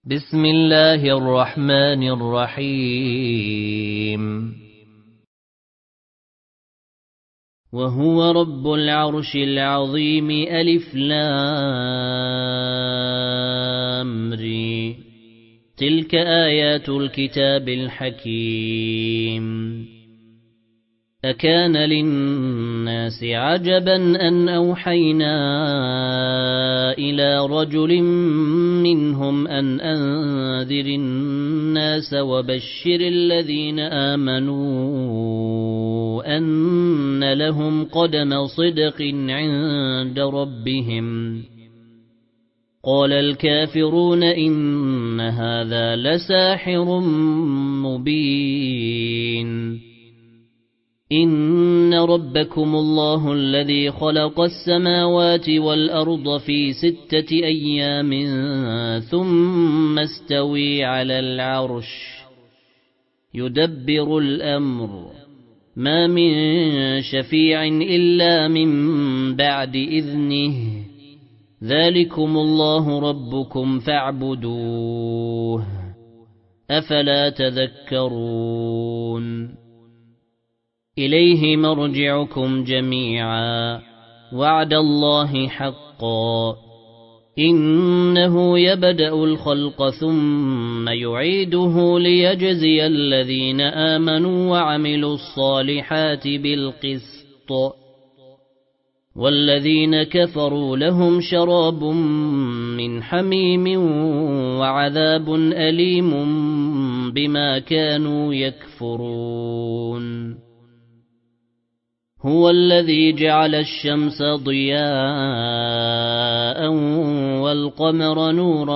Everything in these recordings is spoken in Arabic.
بسم الله الرحمن الرحيم. وهو رب العرش العظيم ألف لام ر. تلك آيات الكتاب الحكيم. أكان للناس عجبا أن أوحينا إلى رجل منهم أن أنذر الناس وبشر الذين آمنوا أن لهم قدم صدق عند ربهم. قال الكافرون إن هذا لساحر مبين. إن ربكم الله الذي خلق السماوات والأرض في 6 أيام ثم استوى على العرش يدبر الأمر ما من شفيع إلا من بعد إذنه ذلكم الله ربكم فاعبدوه أفلا تذكرون. إليه مرجعكم جميعا وعد الله حقا. إنه يبدأ الخلق ثم يعيده ليجزي الذين آمنوا وعملوا الصالحات بالقسط والذين كفروا لهم شراب من حميم وعذاب أليم بما كانوا يكفرون. هو الذي جعل الشمس ضياء والقمر نورا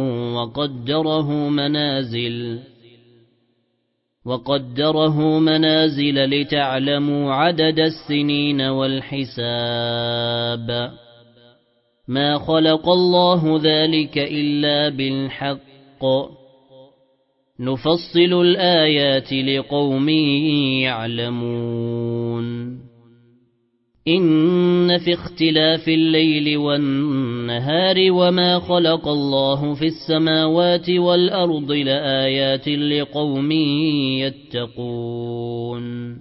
وقدره منازل لتعلموا عدد السنين والحساب. ما خلق الله ذلك إلا بالحق نفصل الآيات لقوم يعلمون. إن في اختلاف الليل والنهار وما خلق الله في السماوات والأرض لآيات لقوم يتقون.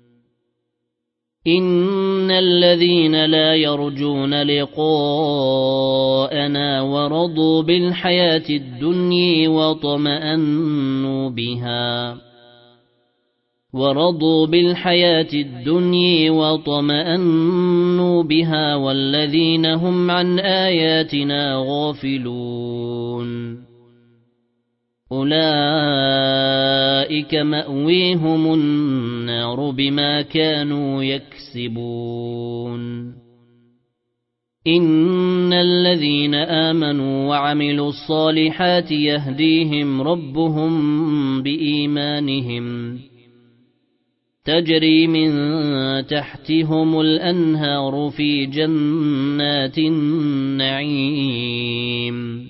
إن الذين لا يرجون لقاءنا ورضوا بالحياة الدنيا وطمأنوا بها والذين هم عن آياتنا غافلون أولئك مأويهم النار بما كانوا يكسبون. إن الذين آمنوا وعملوا الصالحات يهديهم ربهم بإيمانهم تجري من تحتهم الأنهار في جنات النعيم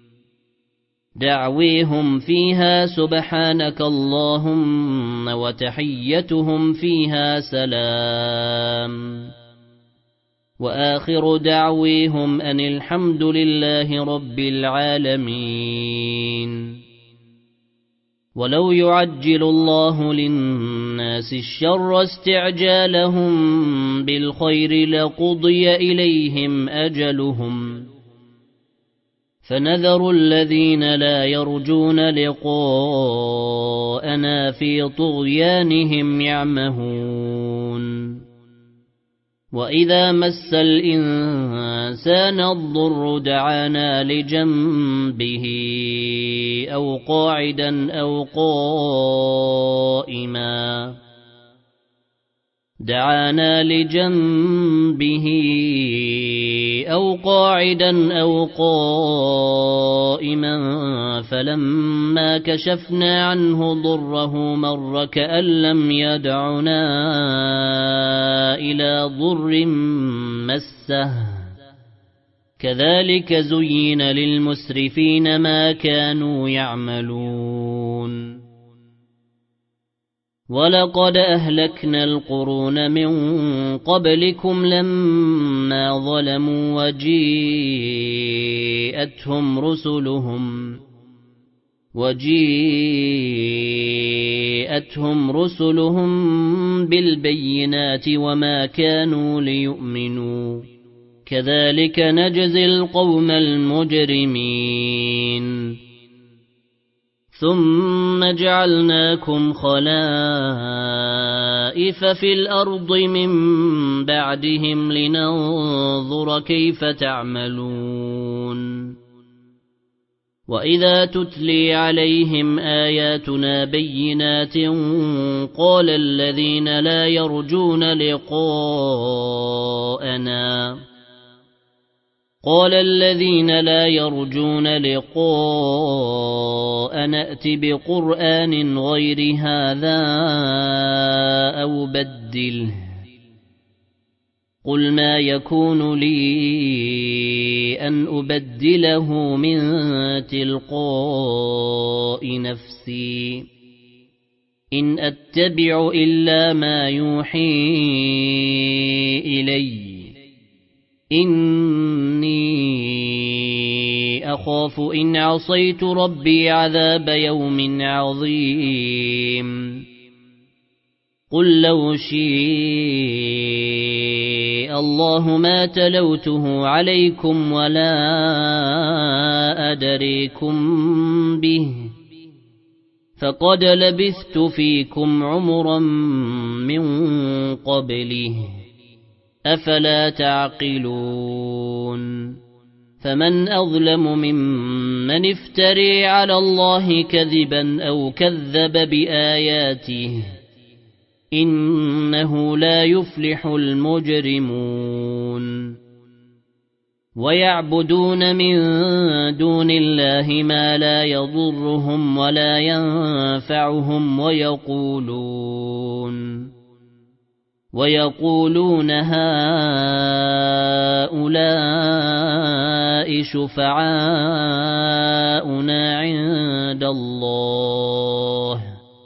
دعويهم فيها سبحانك اللهم وتحيتهم فيها سلام وآخر دعويهم أن الحمد لله رب العالمين. ولو يعجل الله للناس الشر استعجالهم بالخير لقضي إليهم أجلهم فنذر الذين لا يرجون لقاءنا في طغيانهم يعمهون. وإذا مس الإنسان الضر دعانا لجنبه أو قاعدا أو قائما فلما كشفنا عنه ضره مر كأن لم يدعنا إلى ضر مسه كذلك زين للمسرفين ما كانوا يعملون. ولقد أهلكنا القرون من قبلكم لما ظلموا وجيءتهم رسلهم وجيءتهم رسلهم بالبينات وما كانوا ليؤمنوا كذلك نجزي القوم المجرمين ثم جعلناكم خلائف في الأرض من بعدهم لننظر كيف تعملون وإذا تتلي عليهم آياتنا بينات قال الذين لا يرجون لقاءنا ائت بقرآن غير هذا أو بدله قل ما يكون لي أن أبدله من تلقاء نفسي إن أتبع إلا ما يوحي إلي إني أخاف إن عصيت ربي عذاب يوم عظيم قل لو شاء الله ما تلوته عليكم ولا أدريكم به فقد لبثت فيكم عمرا من قبله أفلا تعقلون فمن أظلم ممن افتري على الله كذبا أو كذب بآياته إنه لا يفلح المجرمون ويعبدون من دون الله ما لا يضرهم ولا ينفعهم ويقولون هؤلاء شفعاؤنا عند الله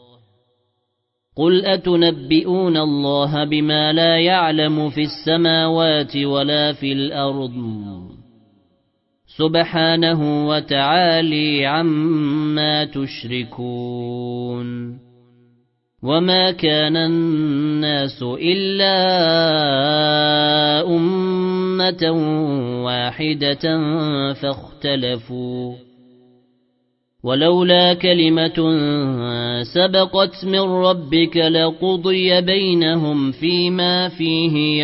قل أتنبئون الله بما لا يعلم في السماوات ولا في الأرض سبحانه وتعالى عما تشركون وما كان الناس إلا أمة واحدة فاختلفوا ولولا كلمة سبقت من ربك لقضي بينهم فيما فيه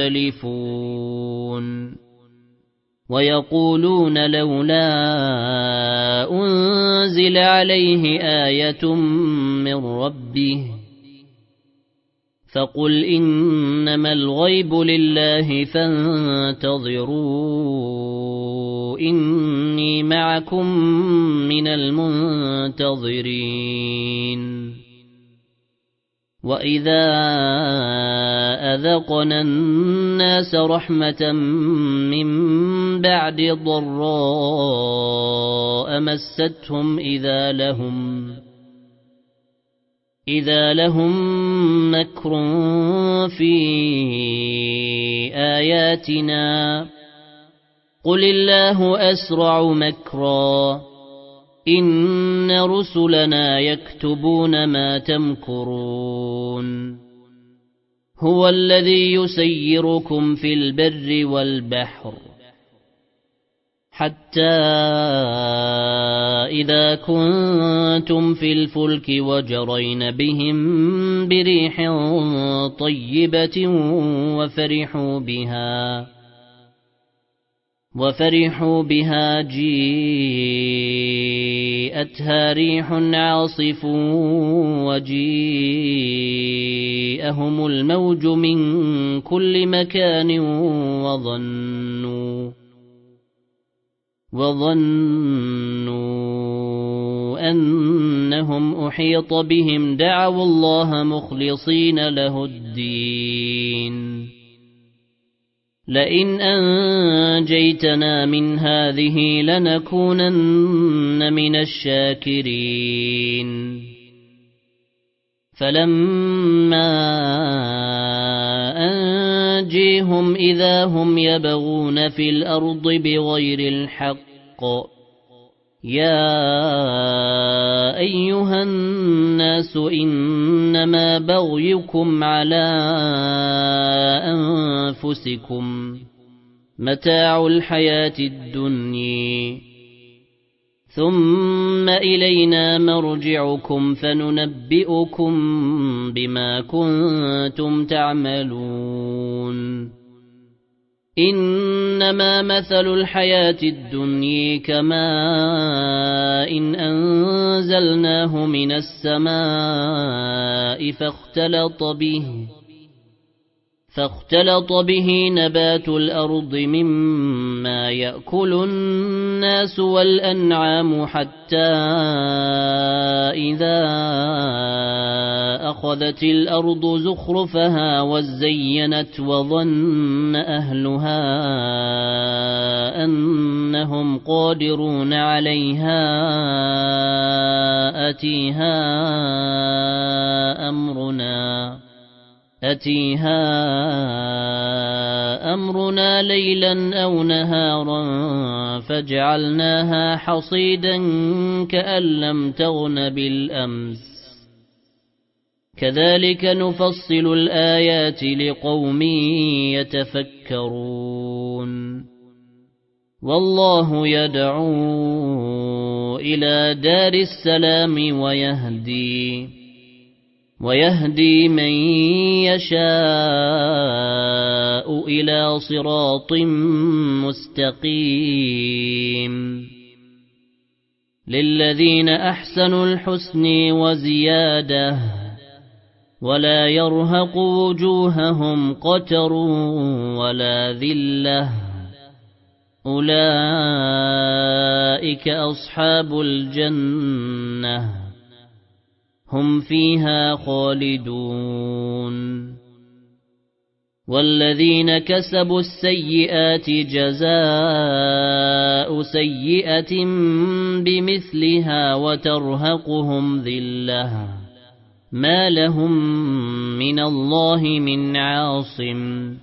يختلفون ويقولون لولا أنزل عليه آية من ربه فقل إنما الغيب لله فانتظروا إني معكم من المنتظرين وإذا أذقنا الناس رحمة من بعد ضراء مستهم إذا لهم مكر في آياتنا قل الله أسرع مكرا إن رسلنا يكتبون ما تمكرون هو الذي يسيركم في البر والبحر حتى إذا كنتم في الفلك وجرين بهم بريح طيبة وفرحوا بها جيءتها ريح عاصف وجيءهم الموج من كل مكان وظنوا أنهم أحيط بهم دعوا الله مخلصين له الدين لئن أنجيتنا من هذه لنكونن من الشاكرين فلما أنجيهم إذا هم يبغون في الأرض بغير الحق يا أيها الناس إنما بغيكم على أنفسكم متاع الحياة الدنيا ثم إلينا مرجعكم فننبئكم بما كنتم تعملون إنما مثل الحياة الدنيا كماء إن أنزلناه من السماء فاختلط به نبات الأرض مما يأكل الناس والأنعام حتى إذا أخذت الأرض زخرفها وزينت وظن أهلها أنهم قادرون عليها أتيها أمرنا ليلا أو نهارا فجعلناها حصيدا كأن لم تغن بالأمس كذلك نفصل الآيات لقوم يتفكرون والله يدعو إلى دار السلام ويهدي من يشاء إلى صراط مستقيم للذين أحسنوا الحسن وزيادة ولا يرهق وجوههم قتر ولا ذلة أولئك أصحاب الجنة هم فيها خالدون والذين كسبوا السيئات جزاء سيئة بمثلها وترهقهم ذلة ما لهم من الله من عاصم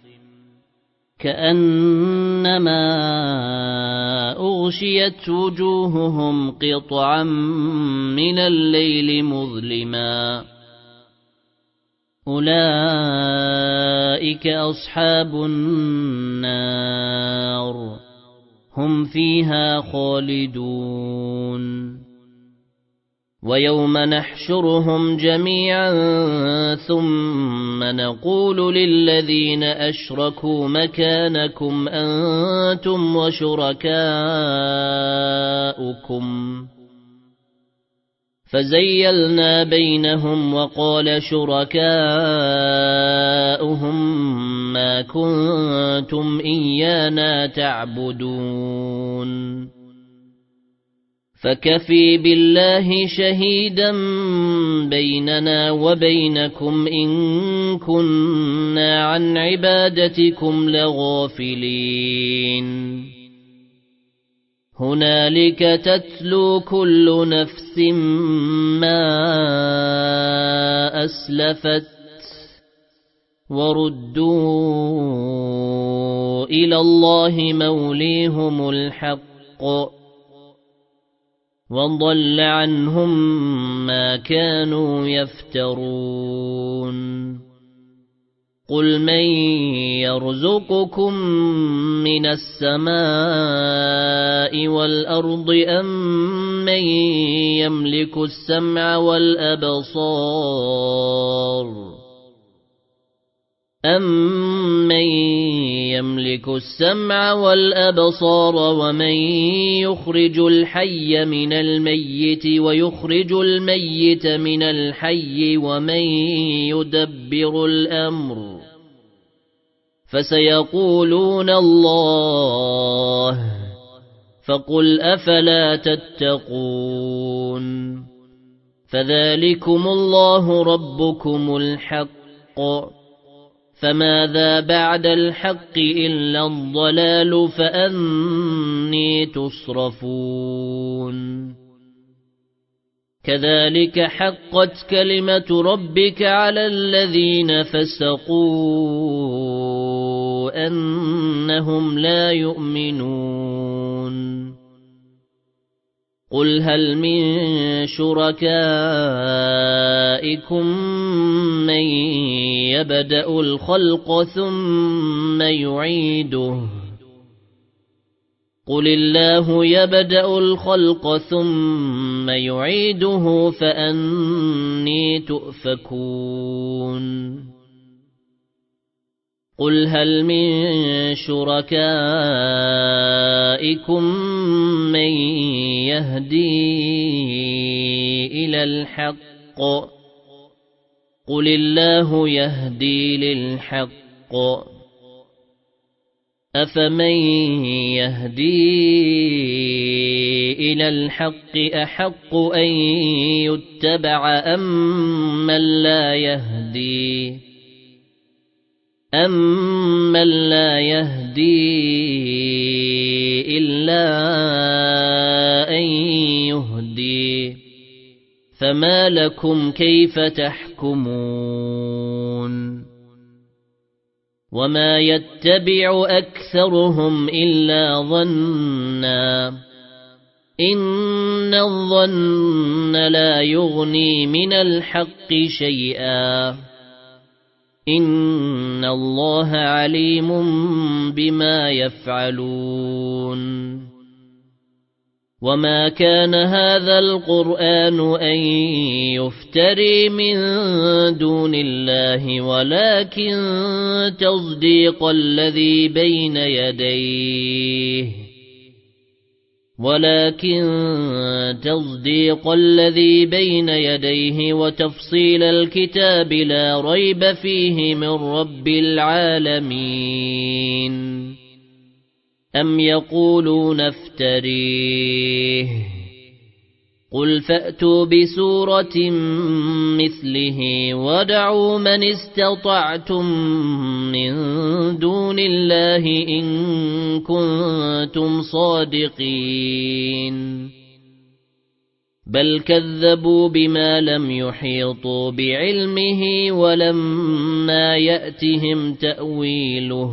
كأنما أغشيت وجوههم قطعا من الليل مظلما أولئك أصحاب النار هم فيها خالدون ويوم نحشرهم جميعا ثم نقول للذين أشركوا مكانكم أنتم وشركاؤكم فزيلنا بينهم وقال شركاؤهم ما كنتم إيانا تعبدون فكفي بالله شهيدا بيننا وبينكم إن كنا عن عبادتكم لغافلين هنالك تتلو كل نفس ما أسلفت وردوا إلى الله موليهم الحق وضل عنهم ما كانوا يفترون قل من يرزقكم من السماء والأرض أم من يملك السمع والأبصار ومن يخرج الحي من الميت ويخرج الميت من الحي ومن يدبر الأمر فسيقولون الله فقل أفلا تتقون فذلكم الله ربكم الحق فماذا بعد الحق إلا الضلال فأني تصرفون كذلك حقت كلمة ربك على الذين فسقوا أنهم لا يؤمنون قل هل من شركائكم من يبدأ الخلق ثم يعيده قل الله يبدأ الخلق ثم يعيده فأني تؤفكون قل هل من شركائكم من يهدي إلى الحق قل الله يهدي للحق أفمن يهدي إلى الحق أحق أن يتبع أمن لا يهدي إلا أن يهدي فما لكم كيف تحكمون وما يتبع أكثرهم إلا ظنا إن الظن لا يغني من الحق شيئا إن الله عليم بما يفعلون وما كان هذا القرآن أن يفتري من دون الله ولكن تصديق الذي بين يديه وتفصيل الكتاب لا ريب فيه من رب العالمين أم يقولون افتريه قل فأتوا بسورة مثله وادعوا من استطعتم من دون الله إن كنتم صادقين بل كذبوا بما لم يحيطوا بعلمه ولما يأتهم تأويله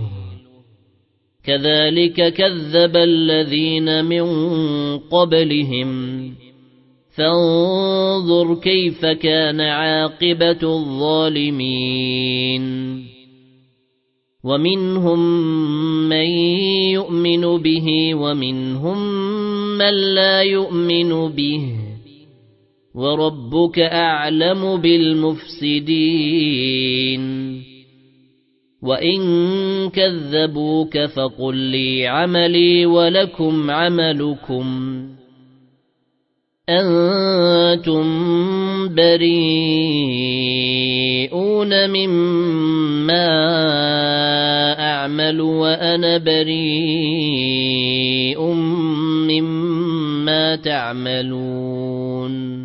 كذلك كذب الذين من قبلهم فانظر كيف كان عاقبة الظالمين ومنهم من يؤمن به ومنهم من لا يؤمن به وربك أعلم بالمفسدين وإن كذبوك فقل لي عملي ولكم عملكم أنتم بريئون مما أعمل وأنا بريء مما تعملون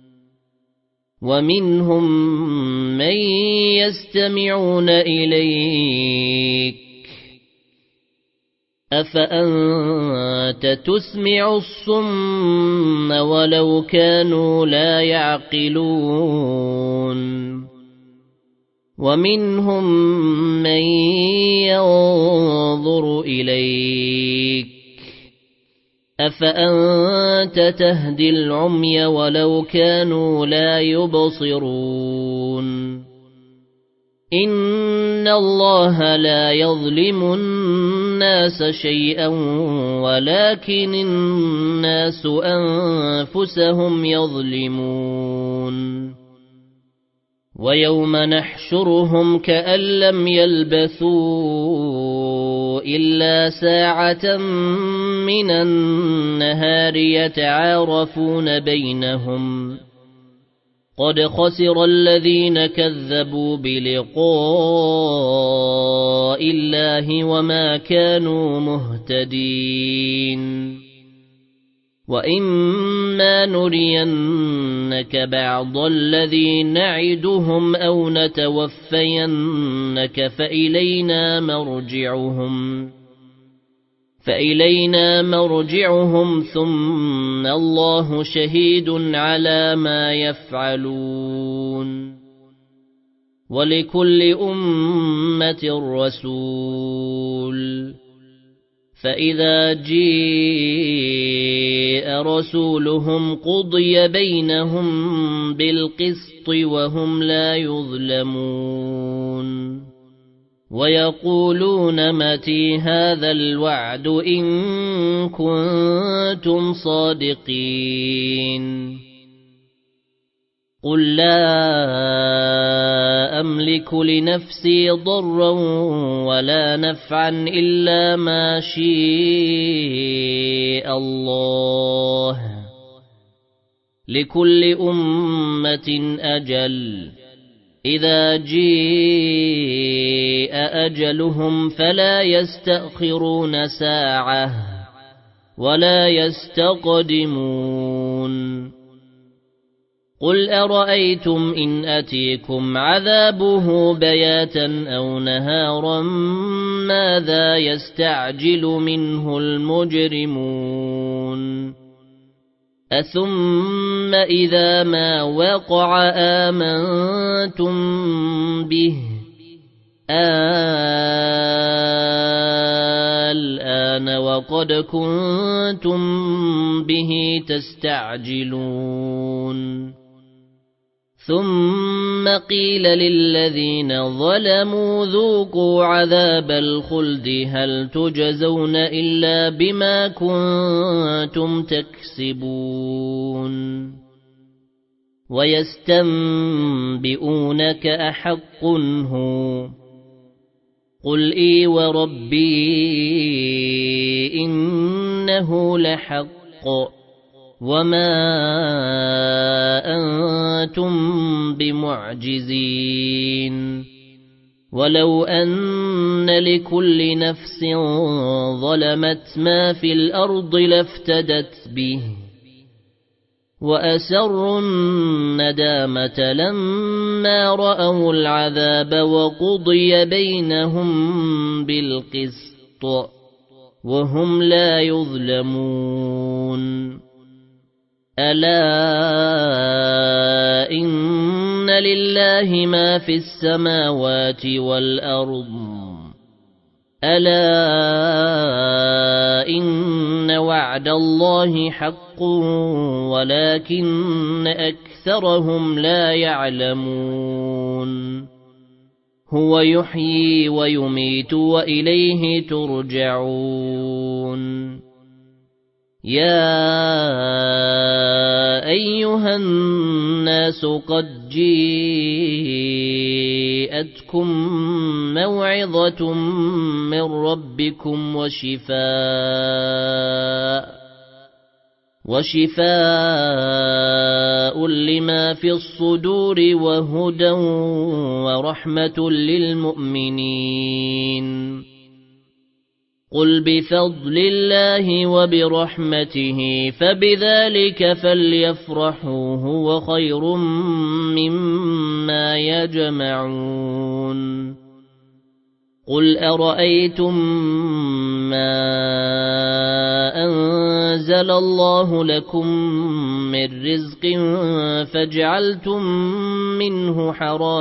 ومنهم من يستمعون إليك أفأنت تسمع الصم ولو كانوا لا يعقلون ومنهم من ينظر إليك أفأنت تهدي العمي ولو كانوا لا يبصرون إن الله لا يظلم الناس شيئا ولكن الناس أنفسهم يظلمون ويوم نحشرهم كأن لم يلبثوا إلا ساعة من النهار يتعارفون بينهم قد خسر الذين كذبوا بلقاء الله وما كانوا مهتدين وإما نرينك بعض الذي نعدهم أو نتوفينك فإلينا مرجعهم ثم الله شهيد على ما يفعلون ولكل أمة رسول فإذا جاء رسولهم قضي بينهم بالقسط وهم لا يظلمون ويقولون متى هذا الوعد إن كنتم صادقين قل لا أملك لنفسي ضرا ولا نفعا إلا ما شاء الله لكل أمة أجل إذا جاء أجلهم فلا يستأخرون ساعة ولا يستقدمون قل أرأيتم إن أتيكم عذابه بياتا أو نهارا ماذا يستعجل منه المجرمون أثم إذا ما وقع آمنتم به الآن وقد كنتم به تستعجلون ثم قيل للذين ظلموا ذوقوا عذاب الخلد هل تجزون إلا بما كنتم تكسبون ويستنبئونك أحق هو قل إي وربي إنه لحق وما أنتم بمعجزين ولو أن لكل نفس ظلمت ما في الأرض لافتدت به وأسروا الندامة لما رأوا العذاب وقضي بينهم بالقسط وهم لا يظلمون ألا إن لله ما في السماوات والأرض ألا إن وعد الله حق ولكن أكثرهم لا يعلمون هو يحيي ويميت وإليه ترجعون يا أيها الناس قد جاءتكم موعظة من ربكم وشفاء لما في الصدور وهدى ورحمة للمؤمنين قل بفضل الله وبرحمته فبذلك فليفرحوا هو خير مما يجمعون قل أرأيتم ما أنزل الله لكم من رزق فجعلتم منه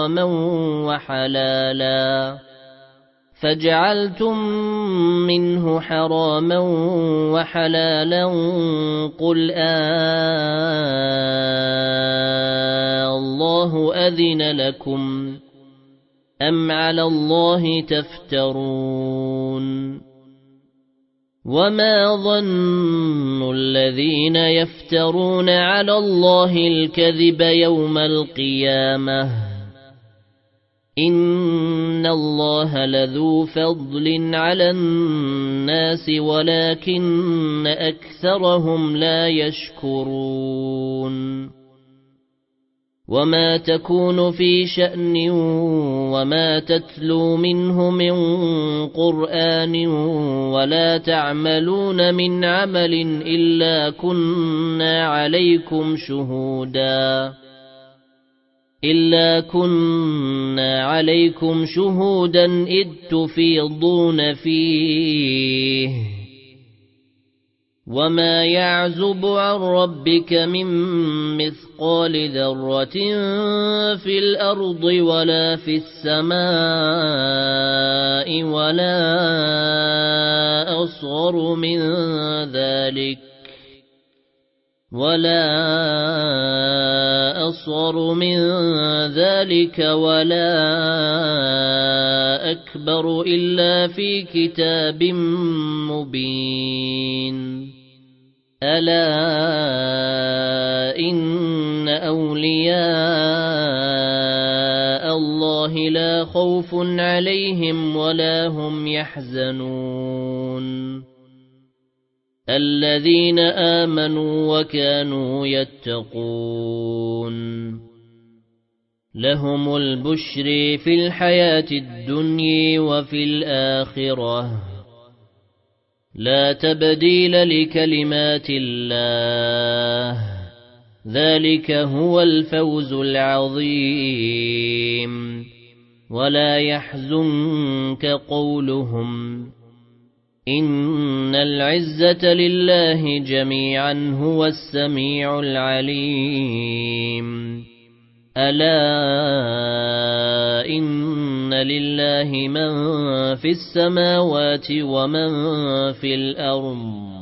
حراما وحلالا قل الله أذن لكم أم على الله تفترون وما ظن الذين يفترون على الله الكذب يوم القيامة إن الله لذو فضل على الناس ولكن أكثرهم لا يشكرون وما تكون في شأن وما تتلو منه من قرآن ولا تعملون من عمل إلا كنا عليكم شهودا إذ تفيضون فيه وما يعزب عن ربك من مثقال ذرة في الأرض ولا في السماء ولا أصغر من ذلك ولا أكبر إلا في كتاب مبين ألا إن أولياء الله لا خوف عليهم ولا هم يحزنون الذين آمنوا وكانوا يتقون لهم البشر في الحياة الدنيا وفي الآخرة لا تبديل لكلمات الله ذلك هو الفوز العظيم ولا يحزنك قولهم إن العزة لله جميعا هو السميع العليم ألا إن لله من في السماوات ومن في الأرض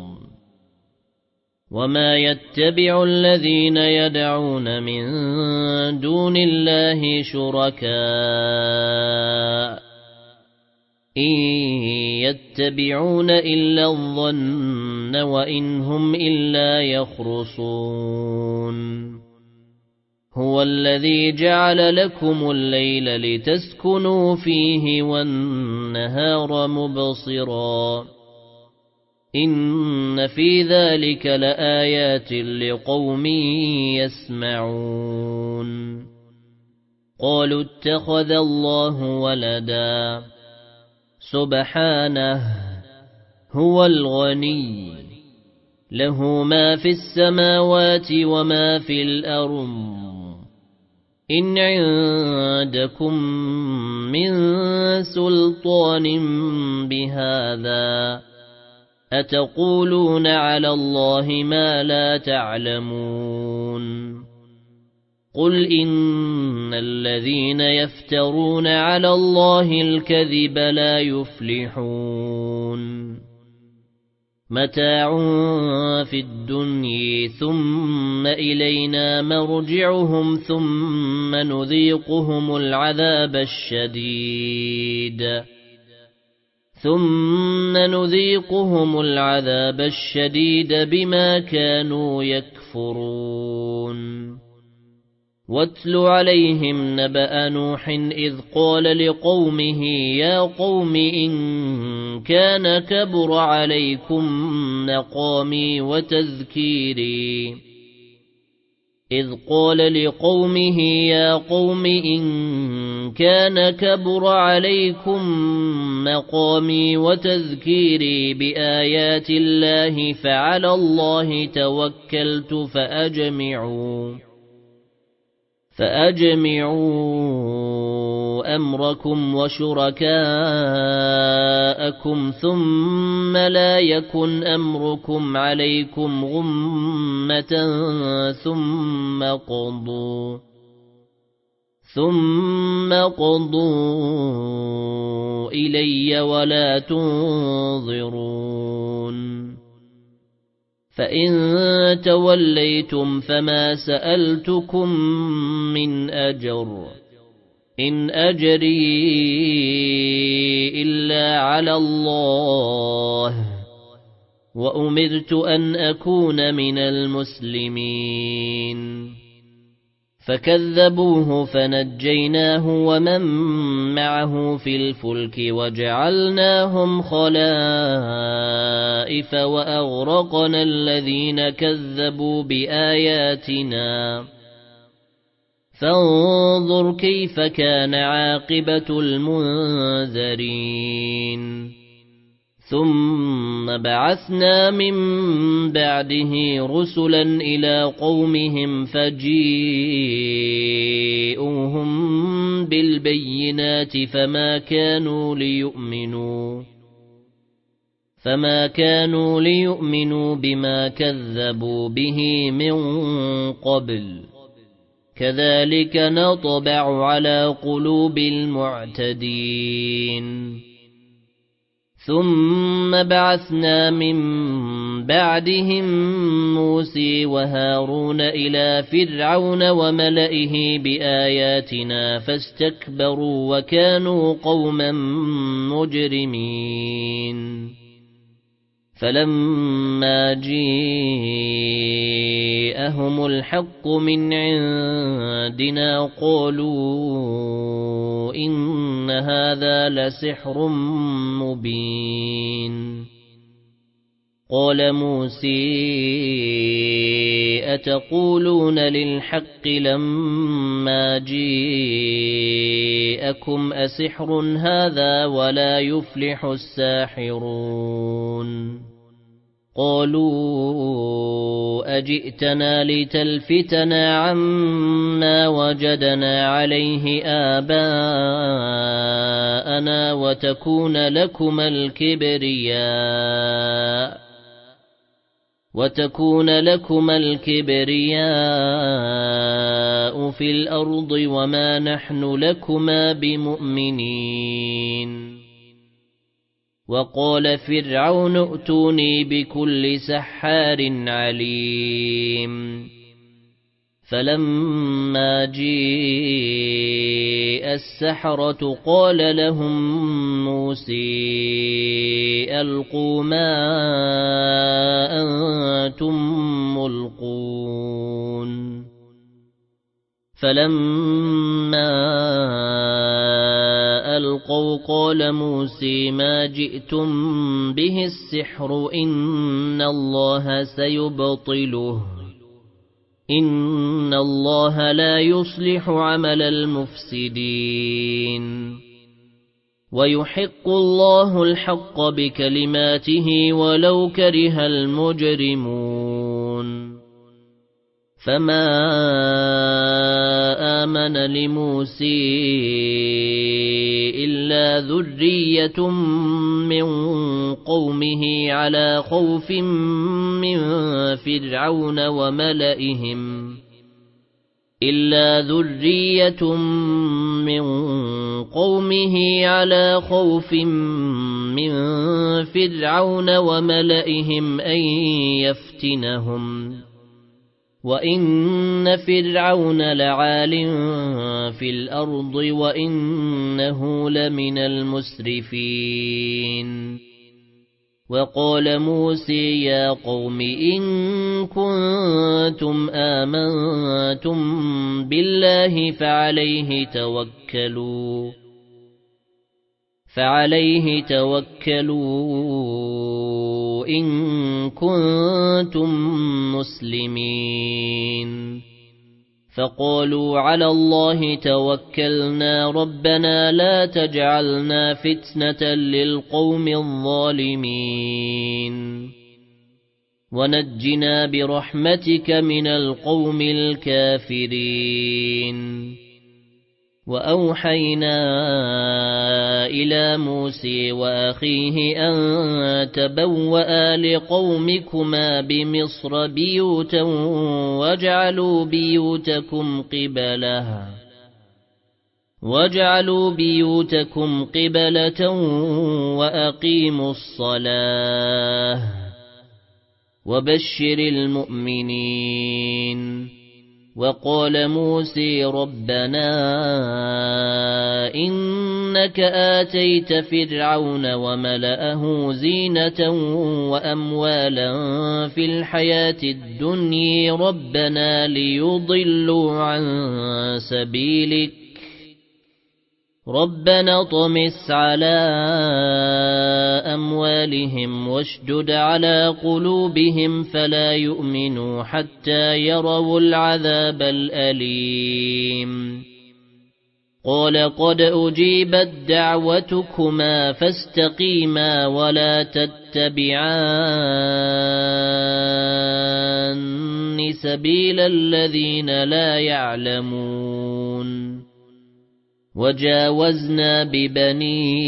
وما يتبع الذين يدعون من دون الله شركاء إن يتبعون إلا الظن وإن هم إلا يخرصون هو الذي جعل لكم الليل لتسكنوا فيه والنهار مبصرا إن في ذلك لآيات لقوم يسمعون قالوا اتخذ الله ولدا سبحانه هو الغني له ما في السماوات وما في الأرض إن عندكم من سلطان بهذا أتقولون على الله ما لا تعلمون قل إن الذين يفترون على الله الكذب لا يفلحون متاع في الدنيا ثم إلينا مرجعهم ثم نذيقهم العذاب الشديد بما كانوا يكفرون واتل عليهم نبأ نوح إذ قال لقومه يا قوم إن كان كبر عليكم مقامي وتذكيري بآيات الله فعلى الله توكلت فأجمعوا أمركم وشركاءكم ثم لا يكن أمركم عليكم غمة ثم قضوا إلي ولا تنظرون فإن توليتم فما سألتكم من أجر إن أجري إلا على الله وأمرت أن أكون من المسلمين فكذبوه فنجيناه ومن معه في الفلك وجعلناهم خلائف وأغرقنا الذين كذبوا بآياتنا فانظر كيف كان عاقبة المنذرين ثم بعثنا من بعده رسلا إلى قومهم فجيءوهم بالبينات فما كانوا ليؤمنوا بما كذبوا به من قبل كذلك نطبع على قلوب المعتدين ثم بعثنا من بعدهم موسى وهارون إلى فرعون وملئه بآياتنا فاستكبروا وكانوا قوما مجرمين فلما جاءهم الحق من عندنا قالوا إن هذا لسحر مبين قال موسى أتقولون للحق لما جاءكم أسحر هذا ولا يفلح الساحرون قالوا أجئتنا لتلفتنا عما وجدنا عليه آباءنا وتكون لكما الكبرياء في الأرض وما نحن لكما بمؤمنين وقال فرعون ائتوني بكل سحار عليم فلما جاء السحرة قال لهم موسى ألقوا ما أنتم ملقون فلما ألقوا قال موسى ما جئتم به السحر إن الله سيبطله إن الله لا يصلح عمل المفسدين ويحق الله الحق بكلماته ولو كره المجرمون فما آمن لموسى إلا ذرية من قومه على خوف من فرعون وملئهم أن يفتنهم وإن فرعون لعال في الأرض وإنه لمن المسرفين وقال موسى يا قوم إن كنتم آمنتم بالله فعليه توكلوا إن كنتم مسلمين فقالوا على الله توكلنا ربنا لا تجعلنا فتنة للقوم الظالمين ونجنا برحمتك من القوم الكافرين وأوحينا إلى موسى وأخيه أن تبوأ لقومكما بمصر بيوتا واجعلوا بيوتكم قبلة وأقيموا الصلاة وبشر المؤمنين وقال موسى ربنا إنك آتيت فرعون وملأه زينة وأموالا في الحياة الدنيا ربنا ليضلوا عن سبيلك ربنا طمس على أموالهم واشدد على قلوبهم فلا يؤمنوا حتى يروا العذاب الأليم قال قد أجيبت دعوتكما فاستقيما ولا تتبعان سبيل الذين لا يعلمون وجاوزنا ببني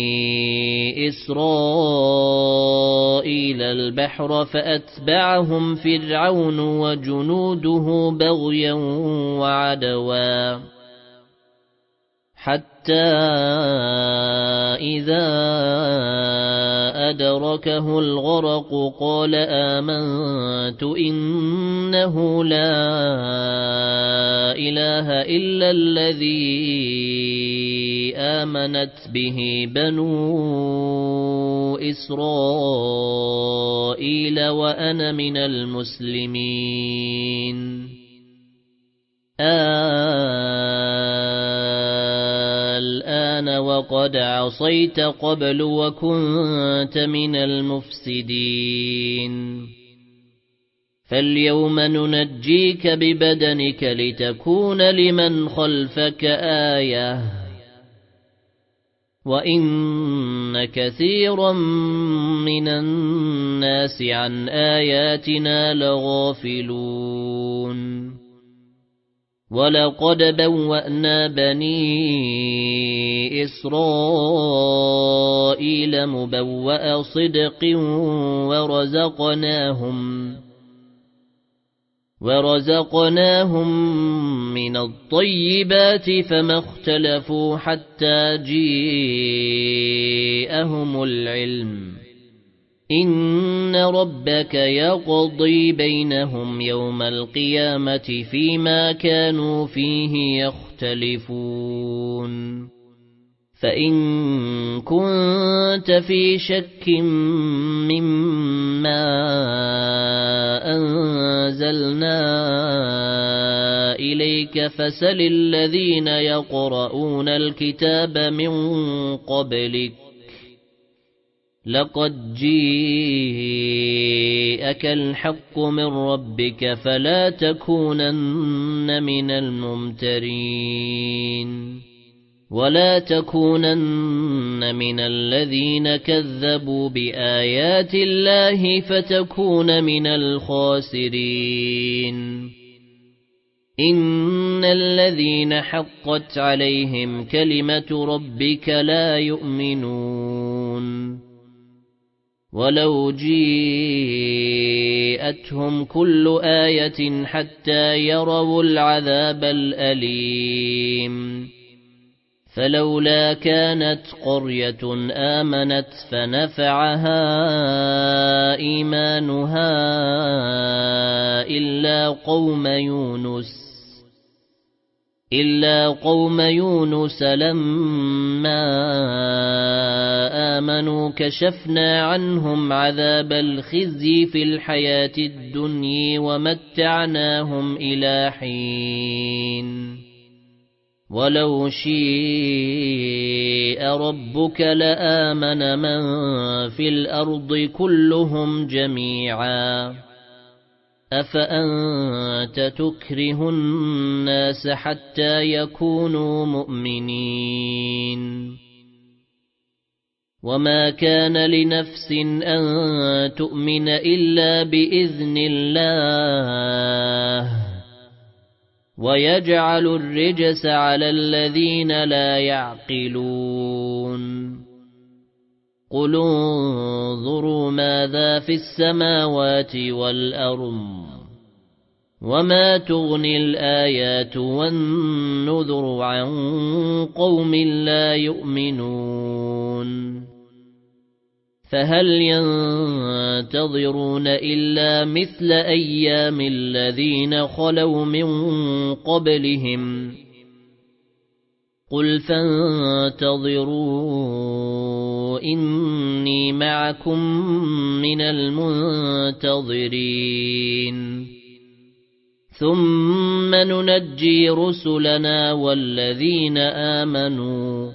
إسرائيل البحر فأتبعهم فرعون وجنوده بغيا وعدوا حتى إذا أدركه الغرق قال آمنت إنه لا إله إلا الذي آمنت به بنو إسرائيل وأنا من المسلمين الآن وقد عصيت قبل وكنت من المفسدين فاليوم ننجيك ببدنك لتكون لمن خلفك آية وإن كثيرا من الناس عن آياتنا لغافلون ولقد بوأنا بني إسرائيل مبوأ صدق ورزقناهم من الطيبات فما اختلفوا حتى جاءهم العلم إن ربك يقضي بينهم يوم القيامة فيما كانوا فيه يختلفون فإن كنت في شك مما أنزلنا إليك فسل الذين يقرؤون الكتاب من قبلك لقد جاءك الحق من ربك فلا تكونن من الممترين ولا تكونن من الذين كذبوا بآيات الله فتكون من الخاسرين إن الذين حقت عليهم كلمة ربك لا يؤمنون ولو جاءتهم كل آية حتى يروا العذاب الأليم فلولا كانت قرية آمنت فنفعها إيمانها إلا قوم يونس لما آمنوا كشفنا عنهم عذاب الخزي في الحياة الدنيا ومتعناهم إلى حين ولو شاء ربك لآمن من في الأرض كلهم جميعا أفأنت تكره الناس حتى يكونوا مؤمنين وما كان لنفس أن تؤمن إلا بإذن الله ويجعل الرجس على الذين لا يعقلون قل انظروا ماذا في السماوات والأرض وما تغني الآيات والنذر عن قوم لا يؤمنون فهل ينتظرون إلا مثل أيام الذين خلوا من قبلهم قل فانتظروا إني معكم من المنتظرين ثم ننجي رسلنا والذين آمنوا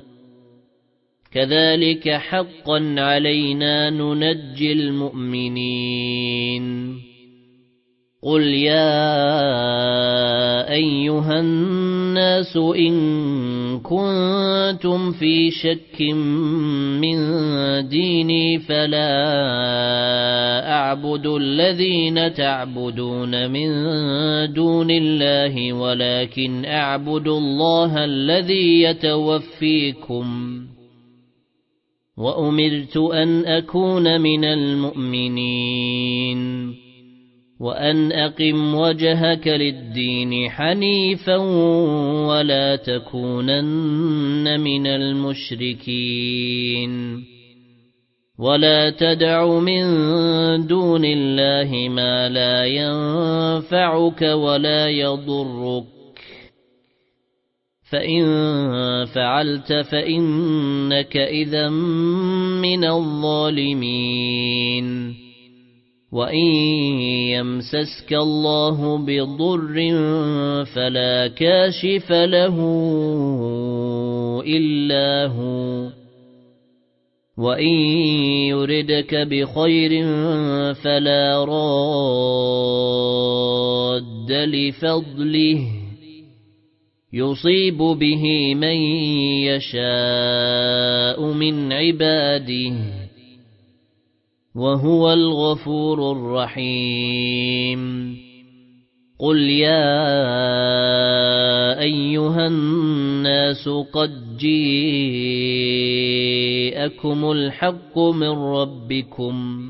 كذلك حقا علينا ننجي المؤمنين قل يا أيها الناس إن كنتم في شك من ديني فلا أعبد الذين تعبدون من دون الله ولكن أعبد الله الذي يتوفيكم وأمرت أن أكون من المؤمنين وأن أقم وجهك للدين حنيفا ولا تكونن من المشركين ولا تدع من دون الله ما لا ينفعك ولا يضرك فإن فعلت فإنك إذا من الظالمين وإن يمسسك الله بضر فلا كاشف له إلا هو وإن يردك بخير فلا راد لفضله يصيب به من يشاء من عباده وهو الغفور الرحيم قل يا أيها الناس قد جاءكم الحق من ربكم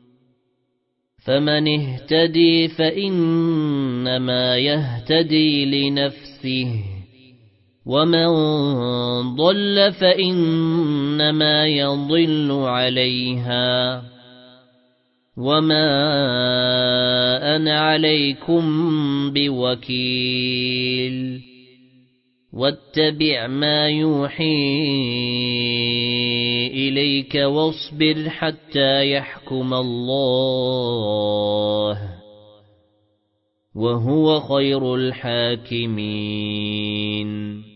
فمن اهتدي فإنما يهتدي لنفسه ومن ضل فإنما يضل عليها وما أنا عليكم بوكيل واتبع ما يوحي إليك واصبر حتى يحكم الله وهو خير الحاكمين